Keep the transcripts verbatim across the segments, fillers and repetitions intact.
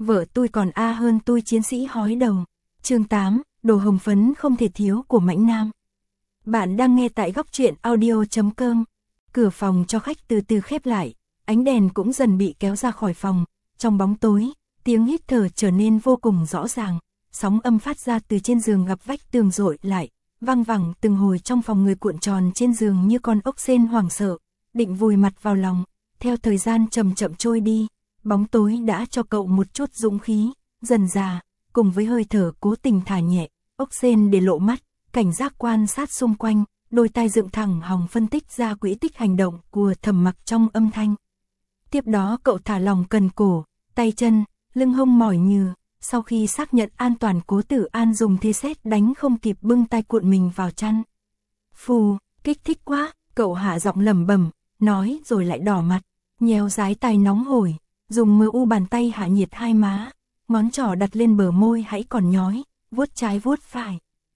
vợ tôi còn a hơn tôi chiến sĩ hói đầu. Chương tám, đồ hồng phấn không thể thiếu của Mãnh Nam. Bạn đang nghe tại góc truyện audio chấm com. Cửa phòng cho khách từ từ khép lại, ánh đèn cũng dần bị kéo ra khỏi phòng. Trong bóng tối, tiếng hít thở trở nên vô cùng rõ ràng. Sóng âm phát ra từ trên giường gặp vách tường dội lại, vang vẳng từng hồi trong phòng người cuộn tròn trên giường như con ốc sên hoảng sợ, định vùi mặt vào lòng. Theo thời gian chậm chậm trôi đi, bóng tối đã cho cậu một chút dũng khí, dần dà, cùng với hơi thở cố tình thả nhẹ, ốc sên để lộ mắt, cảnh giác quan sát xung quanh, đôi tai dựng thẳng hòng phân tích ra quỹ tích hành động của Thẩm Mặc trong âm thanh. Tiếp đó cậu thả lòng cần cổ, tay chân, lưng hông mỏi nhừ, sau khi xác nhận an toàn Cố Tử An dùng thế sét đánh không kịp bưng tay cuộn mình vào chăn. Phù, kích thích quá, cậu hạ giọng lẩm bẩm, nói rồi lại đỏ mặt, nhéo dái tai nóng hổi, dùng mờ u bàn tay hạ nhiệt hai má, ngón trỏ đặt lên bờ môi hãy còn nhói, vuốt trái vuốt phải.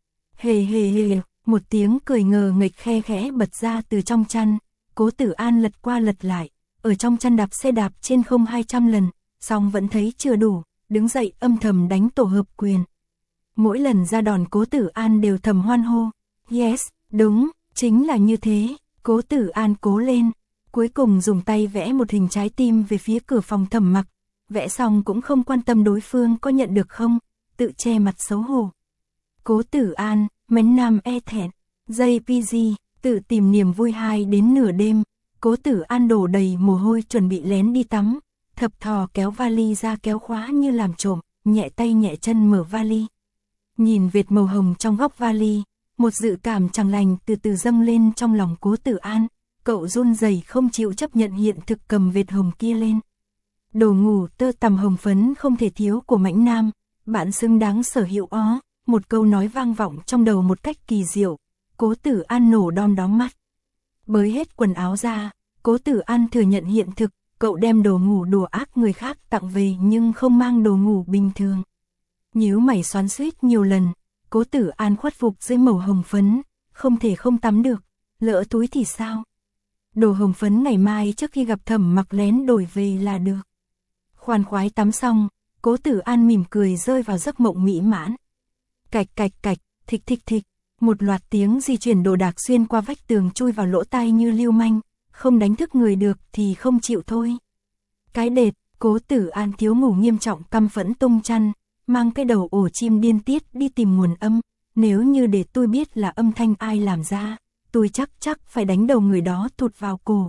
Hề hề hề, một tiếng cười ngờ nghịch khe khẽ bật ra từ trong chăn. Cố Tử An lật qua lật lại, ở trong chăn đạp xe đạp trên không hai trăm lần, song vẫn thấy chưa đủ, đứng dậy âm thầm đánh tổ hợp quyền. Mỗi lần ra đòn Cố Tử An đều thầm hoan hô, yes, đúng, chính là như thế, Cố Tử An cố lên. Cuối cùng dùng tay vẽ một hình trái tim về phía cửa phòng Thẩm Mặc, vẽ xong cũng không quan tâm đối phương có nhận được không, tự che mặt xấu hổ. Cố Tử An, Mãnh Nam e thẹn, jê pê giê, tự tìm niềm vui hai đến nửa đêm. Cố Tử An đổ đầy mồ hôi chuẩn bị lén đi tắm, thập thò kéo vali ra kéo khóa như làm trộm, nhẹ tay nhẹ chân mở vali. Nhìn vệt màu hồng trong góc vali, một dự cảm chẳng lành từ từ dâng lên trong lòng Cố Tử An. Cậu run rẩy không chịu chấp nhận hiện thực cầm vệt hồng kia lên. Đồ ngủ tơ tằm hồng phấn không thể thiếu của Mãnh Nam, bạn xứng đáng sở hữu ó. Một câu nói vang vọng trong đầu một cách kỳ diệu. Cố Tử An nổ đom đóm mắt. Bới hết quần áo ra, Cố Tử An thừa nhận hiện thực, cậu đem đồ ngủ đùa ác người khác tặng về nhưng không mang đồ ngủ bình thường. Nhíu mày xoắn xuýt nhiều lần, Cố Tử An khuất phục dưới màu hồng phấn, không thể không tắm được, lỡ túi thì sao? Đồ hồng phấn ngày mai trước khi gặp Thẩm Mặc lén đổi về là được. Khoan khoái tắm xong, Cố Tử An mỉm cười rơi vào giấc mộng mỹ mãn. Cạch cạch cạch, thịch thịch thịch, một loạt tiếng di chuyển đồ đạc xuyên qua vách tường chui vào lỗ tai như lưu manh, không đánh thức người được thì không chịu thôi. Cái đệt, Cố Tử An thiếu ngủ nghiêm trọng căm phẫn tung chăn, mang cái đầu ổ chim điên tiết đi tìm nguồn âm, nếu như để tôi biết là âm thanh ai làm ra, tôi chắc chắc phải đánh đầu người đó thụt vào cổ.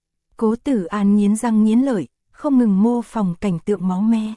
Cố Tử An nghiến răng nghiến lợi, không ngừng mô phỏng cảnh tượng máu me.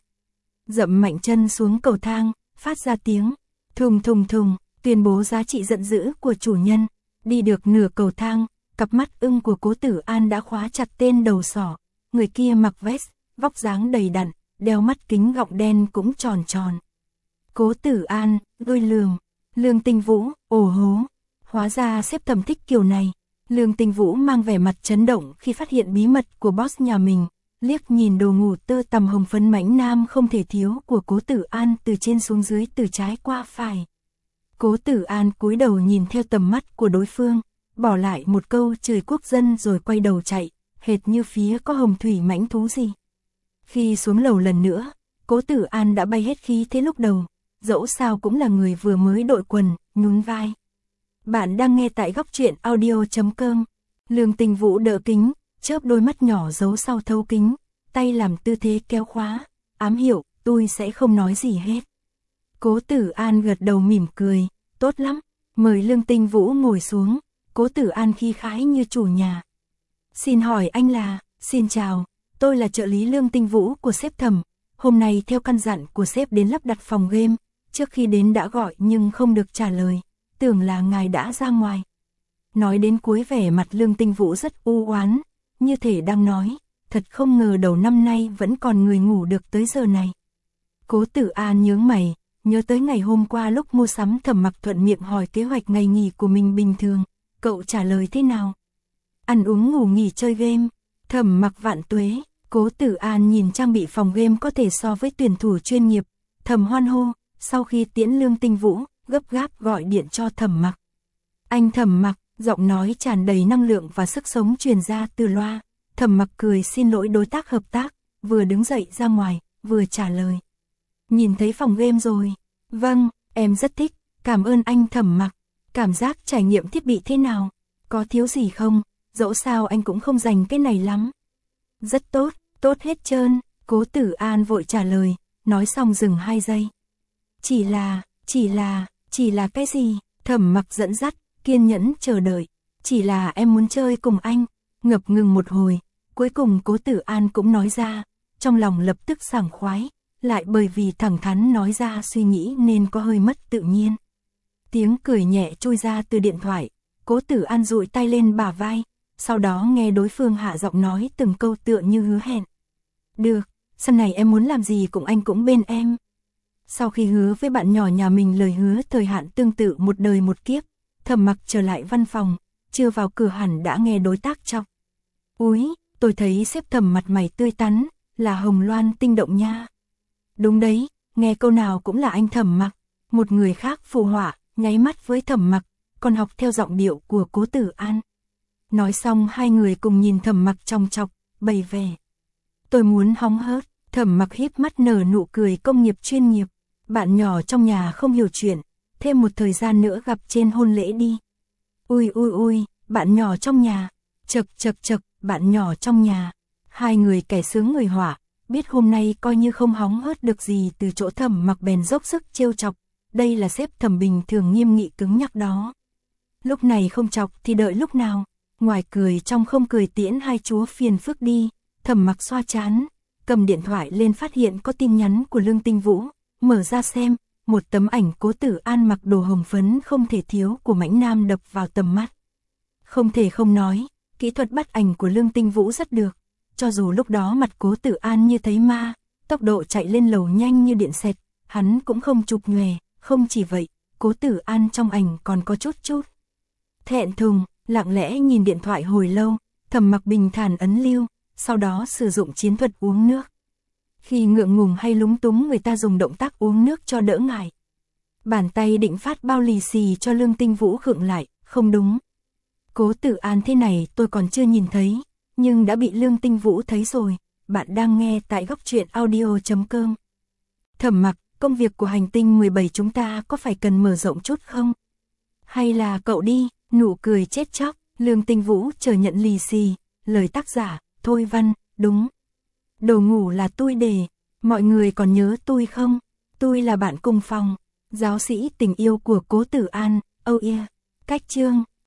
Dậm mạnh chân xuống cầu thang, phát ra tiếng thùng thùng thùng, tuyên bố giá trị giận dữ của chủ nhân. Đi được nửa cầu thang, cặp mắt ưng của Cố Tử An đã khóa chặt tên đầu sỏ. Người kia mặc vest, vóc dáng đầy đặn, đeo mắt kính gọng đen cũng tròn tròn. Cố Tử An, đôi lường, Lương Tinh Vũ, ồ hố. Hóa ra sếp Thẩm thích kiểu này. Lương Tinh Vũ mang vẻ mặt chấn động khi phát hiện bí mật của boss nhà mình, liếc nhìn đồ ngủ tơ tằm hồng phấn Mãnh Nam không thể thiếu của Cố Tử An từ trên xuống dưới từ trái qua phải. Cố Tử An cúi đầu nhìn theo tầm mắt của đối phương, bỏ lại một câu chửi quốc dân rồi quay đầu chạy, hệt như phía có hồng thủy mãnh thú gì. Khi xuống lầu lần nữa, Cố Tử An đã bay hết khí thế lúc đầu, dẫu sao cũng là người vừa mới đội quần, nhún vai. Bạn đang nghe tại góc truyện audio chấm com. Lương Tinh Vũ đỡ kính, chớp đôi mắt nhỏ giấu sau thấu kính, tay làm tư thế kéo khóa, ám hiệu, tôi sẽ không nói gì hết. Cố Tử An gật đầu mỉm cười, tốt lắm, mời Lương Tinh Vũ ngồi xuống. Cố Tử An khí khái như chủ nhà. Xin hỏi anh là, xin chào, tôi là trợ lý Lương Tinh Vũ của sếp Thẩm, hôm nay theo căn dặn của sếp đến lắp đặt phòng game, trước khi đến đã gọi nhưng không được trả lời, tưởng là ngài đã ra ngoài. Nói đến cuối vẻ mặt Lương Tinh Vũ rất u oán, như thể đang nói, thật không ngờ đầu năm nay vẫn còn người ngủ được tới giờ này. Cố Tử An nhướng mày, nhớ tới ngày hôm qua lúc mua sắm Thẩm Mặc thuận miệng hỏi kế hoạch ngày nghỉ của mình bình thường, cậu trả lời thế nào? Ăn uống ngủ nghỉ chơi game, Thẩm Mặc vạn tuế. Cố Tử An nhìn trang bị phòng game có thể so với tuyển thủ chuyên nghiệp, thầm hoan hô, sau khi tiễn Lương Tinh Vũ, gấp gáp gọi điện cho Thẩm Mặc. Anh Thẩm Mặc, giọng nói tràn đầy năng lượng và sức sống truyền ra từ loa. Thẩm Mặc cười xin lỗi đối tác hợp tác, vừa đứng dậy ra ngoài, vừa trả lời, Nhìn thấy phòng game rồi. Vâng, em rất thích, cảm ơn anh Thẩm Mặc. Cảm giác trải nghiệm thiết bị thế nào? Có thiếu gì không? Dẫu sao anh cũng không dành cái này lắm. Rất tốt, tốt hết trơn, Cố Tử An vội trả lời, nói xong dừng hai giây. Chỉ là, chỉ là, chỉ là cái gì? Thẩm Mặc dẫn dắt, kiên nhẫn chờ đợi. Chỉ là em muốn chơi cùng anh. Ngập ngừng một hồi, cuối cùng Cố Tử An cũng nói ra, trong lòng lập tức sảng khoái, lại bởi vì thẳng thắn nói ra suy nghĩ nên có hơi mất tự nhiên. Tiếng cười nhẹ trôi ra từ điện thoại, Cố Tử An dụi tay lên bả vai, sau đó nghe đối phương hạ giọng nói từng câu tựa như hứa hẹn. Được, sau này em muốn làm gì cùng anh cũng bên em. Sau khi hứa với bạn nhỏ nhà mình lời hứa thời hạn tương tự một đời một kiếp, Thẩm Mặc trở lại văn phòng, chưa vào cửa hẳn đã nghe đối tác chọc. Úi, tôi thấy sếp Thẩm mặt mày tươi tắn, là hồng loan tinh động nha. Đúng đấy, nghe câu nào cũng là anh Thẩm Mặc. Một người khác phụ họa, nháy mắt với Thẩm Mặc, còn học theo giọng điệu của Cố Tử An. Nói xong hai người cùng nhìn Thẩm Mặc trong chọc, bày vẻ. Tôi muốn hóng hớt. Thẩm Mặc híp mắt nở nụ cười công nghiệp chuyên nghiệp. Bạn nhỏ trong nhà không hiểu chuyện, thêm một thời gian nữa gặp trên hôn lễ đi. Ui ui ui, bạn nhỏ trong nhà. Chật chật chật, bạn nhỏ trong nhà. Hai người kẻ sướng người họa, biết hôm nay coi như không hóng hớt được gì từ chỗ Thẩm Mặc bèn dốc sức trêu chọc. Đây là sếp Thẩm bình thường nghiêm nghị cứng nhắc đó. Lúc này không chọc thì đợi lúc nào. Ngoài cười trong không cười tiễn hai chúa phiền phức đi. Thẩm Mặc xoa chán, cầm điện thoại lên phát hiện có tin nhắn của Lương Tinh Vũ, mở ra xem, một tấm ảnh Cố Tử An mặc đồ hồng phấn không thể thiếu của mãnh nam đập vào tầm mắt. Không thể không nói, kỹ thuật bắt ảnh của Lương Tinh Vũ rất được, cho dù lúc đó mặt Cố Tử An như thấy ma, tốc độ chạy lên lầu nhanh như điện xẹt, hắn cũng không chụp nhòe, không chỉ vậy, Cố Tử An trong ảnh còn có chút chút thẹn thùng, lặng lẽ nhìn điện thoại hồi lâu, Thẩm Mặc bình thản ấn lưu, sau đó sử dụng chiến thuật uống nước. Khi ngượng ngùng hay lúng túng người ta dùng động tác uống nước cho đỡ ngại. Bàn tay định phát bao lì xì cho Lương Tinh Vũ khựng lại, không đúng. Cố Tử An thế này tôi còn chưa nhìn thấy, nhưng đã bị Lương Tinh Vũ thấy rồi. Bạn đang nghe tại góc truyện audio chấm com. Thẩm Mặc, công việc của hành tinh mười bảy chúng ta có phải cần mở rộng chút không? Hay là cậu đi, nụ cười chết chóc, Lương Tinh Vũ chờ nhận lì xì, lời tác giả, Thôi Văn, đúng. Đồ ngủ là tôi đề, mọi người còn nhớ tôi không? Tôi là bạn cùng phòng, giáo sĩ tình yêu của Cố Tử An, oh yeah. Cách chương,